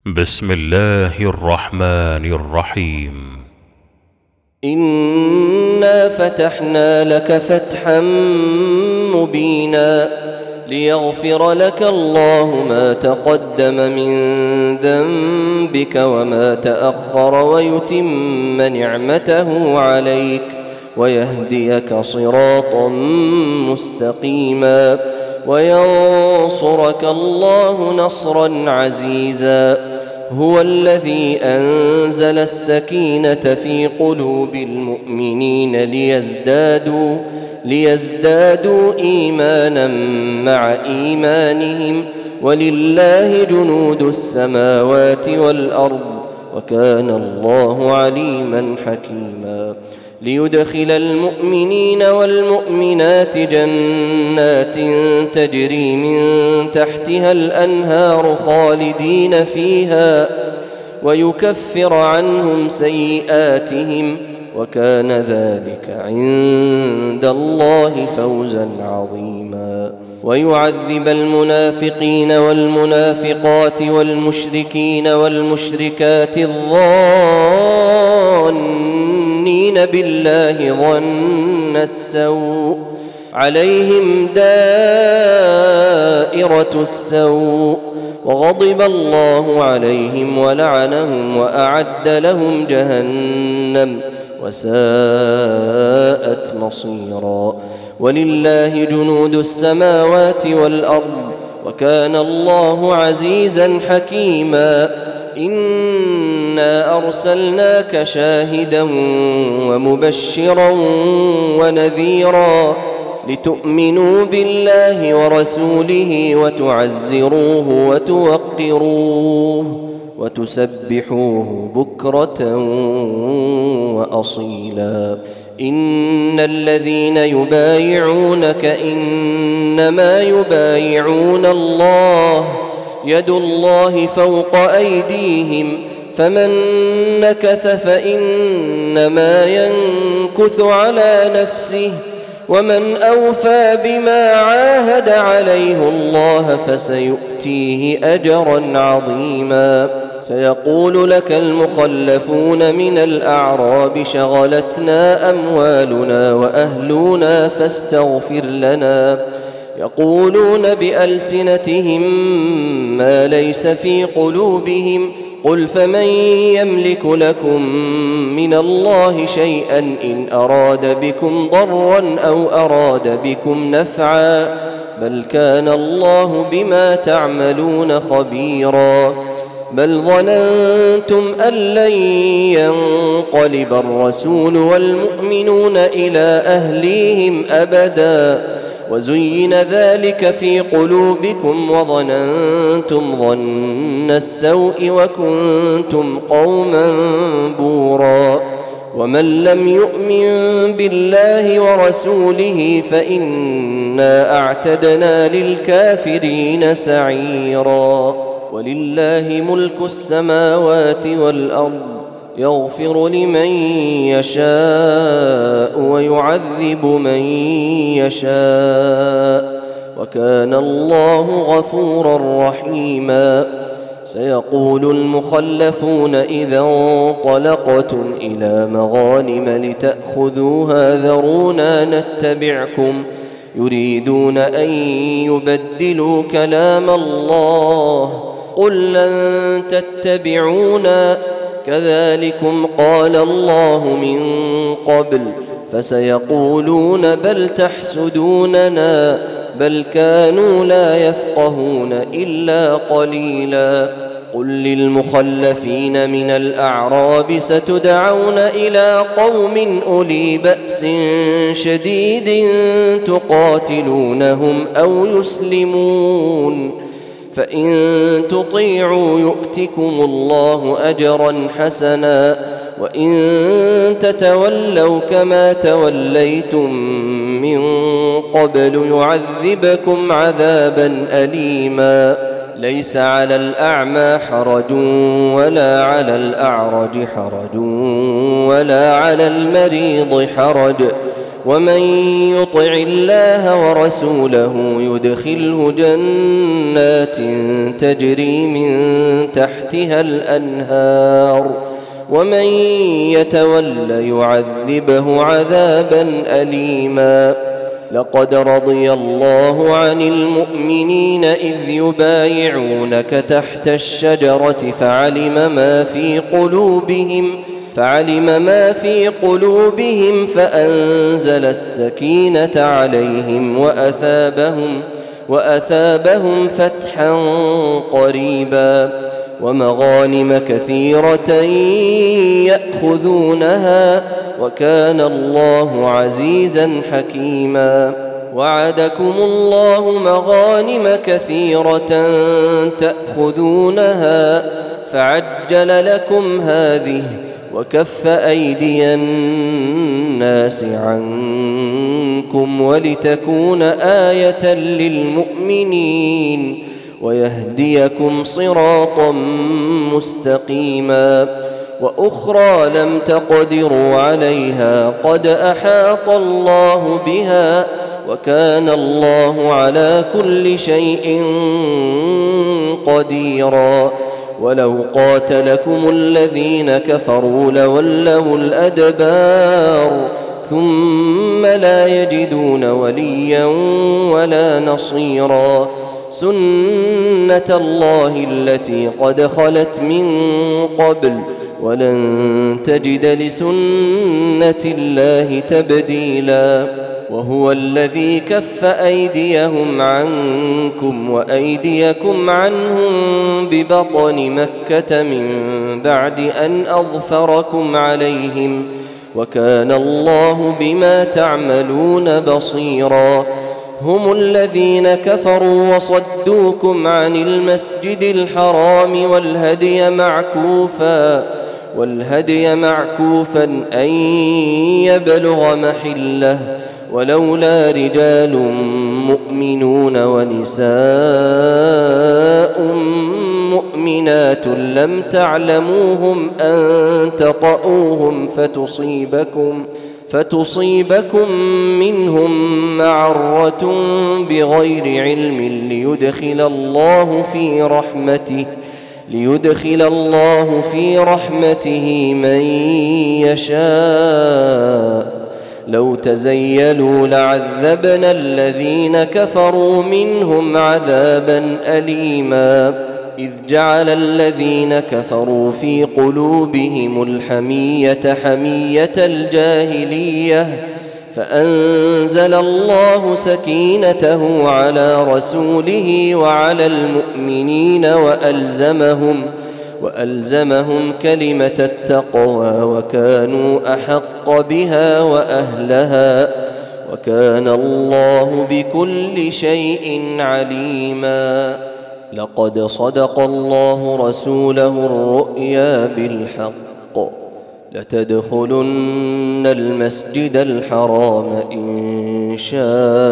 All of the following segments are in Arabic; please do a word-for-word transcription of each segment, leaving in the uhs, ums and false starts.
بسم الله الرحمن الرحيم. إنا فتحنا لك فتحا مبينا ليغفر لك الله ما تقدم من ذنبك وما تأخر ويتم نعمته عليك ويهديك صراطا مستقيما وينصرك الله نصرا عزيزا. هو الذي أنزل السكينة في قلوب المؤمنين ليزدادوا ليزدادوا إيمانا مع إيمانهم ولله جنود السماوات والأرض وكان الله عليما حكيما. ليدخل المؤمنين والمؤمنات جنات تجري من تحتها الأنهار خالدين فيها ويكفر عنهم سيئاتهم وكان ذلك عند الله فوزا عظيما. ويعذب المنافقين والمنافقات والمشركين والمشركات الظانين بالله ظن السوء عليهم دائرة السوء وغضب الله عليهم ولعنهم وأعد لهم جهنم وساءت مصيرا. ولله جنود السماوات والأرض وكان الله عزيزا حكيما. إنا أرسلناك شاهدا ومبشرا ونذيرا لتؤمنوا بالله ورسوله وتعزروه وتوقروه وتسبحوه بكرة وأصيلا. إن الذين يبايعونك إنما يبايعون الله يد الله فوق أيديهم فمن نكث فإنما ينكث على نفسه ومن أوفى بما عاهد عليه الله فسيؤتيه أجرا عظيما. سيقول لك المخلفون من الأعراب شغلتنا أموالنا وأهلنا فاستغفر لنا يقولون بألسنتهم ما ليس في قلوبهم قل فمن يملك لكم من الله شيئا إن أراد بكم ضرا أو أراد بكم نفعا بل كان الله بما تعملون خبيرا. بل ظننتم أن لن ينقلب الرسول والمؤمنون إلى أهليهم أبدا وزين ذلك في قلوبكم وظننتم ظن السوء وكنتم قوما بورا. ومن لم يؤمن بالله ورسوله فإنا أعتدنا للكافرين سعيرا. ولله ملك السماوات والأرض يغفر لمن يشاء ويعذب من يشاء وكان الله غفورا رحيما. سيقول المخلفون إذا انطلقتم إلى مغانم لتأخذوها ذرونا نتبعكم يريدون أن يبدلوا كلام الله قل لن تتبعونا كذلكم قال الله من قبل فسيقولون بل تحسدوننا بل كانوا لا يفقهون إلا قليلا. قل للمخلفين من الأعراب ستدعون إلى قوم أولي بأس شديد تقاتلونهم أو يسلمون فإن تطيعوا يؤتكم الله أجرا حسنا وإن تتولوا كما توليتم من قبل يعذبكم عذابا أليما. ليس على الأعمى حرج ولا على الأعرج حرج ولا على المريض حرج ومن يطع الله ورسوله يدخله جنات تجري من تحتها الأنهار ومن يتول يعذبه عذابا أليما. لقد رضي الله عن المؤمنين إذ يبايعونك تحت الشجرة فعلم ما في قلوبهم فعلم ما في قلوبهم فأنزل السكينة عليهم وأثابهم وأثابهم فتحا قريبا ومغانم كثيرة يأخذونها وكان الله عزيزا حكيما. وعدكم الله مغانم كثيرة تأخذونها فعجل لكم هذه وكف أيدي الناس عنكم ولتكون آية للمؤمنين ويهديكم صراطا مستقيما. وأخرى لم تقدروا عليها قد أحاط الله بها وكان الله على كل شيء قديرا. ولو قاتلكم الذين كفروا لولوا الأدبار ثم لا يجدون وليا ولا نصيرا. سنة الله التي قد خلت من قبل ولن تجد لسنة الله تبديلا. وهو الذي كف أيديهم عنكم وأيديكم عنهم ببطن مكة من بعد أن أظفركم عليهم وكان الله بما تعملون بصيرا. هم الذين كفروا وصدوكم عن المسجد الحرام والهدي معكوفا والهدي معكوفا أن يبلغ محله ولولا رجال مؤمنون ونساء مؤمنات لم تعلموهم أن تطؤوهم فتصيبكم فتصيبكم منهم معرة بغير علم ليدخل الله في رحمته ليدخل الله في رحمته من يشاء. لو تزيلوا لعذبنا الذين كفروا منهم عذابا أليما. إذ جعل الذين كفروا في قلوبهم الحمية حمية الجاهلية فأنزل الله سكينته على رسوله وعلى المؤمنين وألزمهم وألزمهم كلمة التقوى وكانوا أحق بها وأهلها وكان الله بكل شيء عليما. لقد صدق الله رسوله الرؤيا بالحق لتدخلن المسجد الحرام إن شاء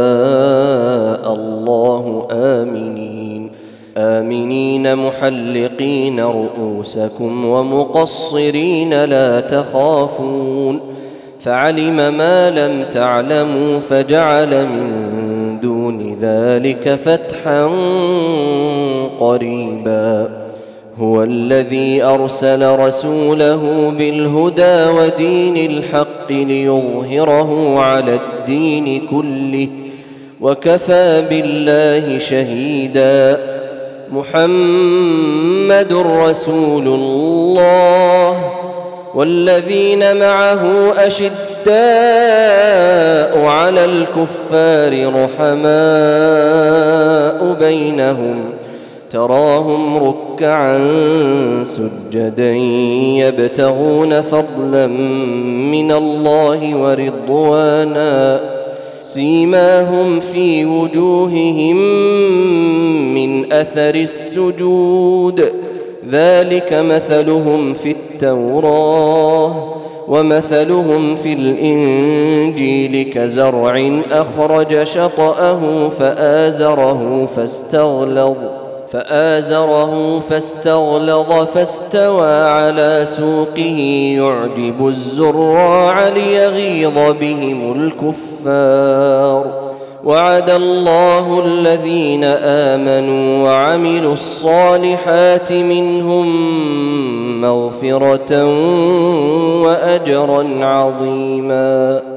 الله آمنين آمنين محلقين رؤوسكم ومقصرين لا تخافون فعلم ما لم تعلموا فجعل من دون ذلك فتحا قريبا. هو الذي أرسل رسوله بالهدى ودين الحق ليظهره على الدين كله وكفى بالله شهيدا. محمد رسول الله والذين معه أشداء على الكفار رحماء بينهم تراهم ركعا سجدا يبتغون فضلا من الله ورضوانا سيماهم في وجوههم من أثر السجود ذلك مثلهم في التوراة ومثلهم في الإنجيل كزرع أخرج شطأه فآزره فاستغلظ فآزره فاستغلظ فاستوى على سوقه يعجب الزراع ليغيظ بهم الكفار. وعد الله الذين آمنوا وعملوا الصالحات منهم مغفرة وأجرا عظيما.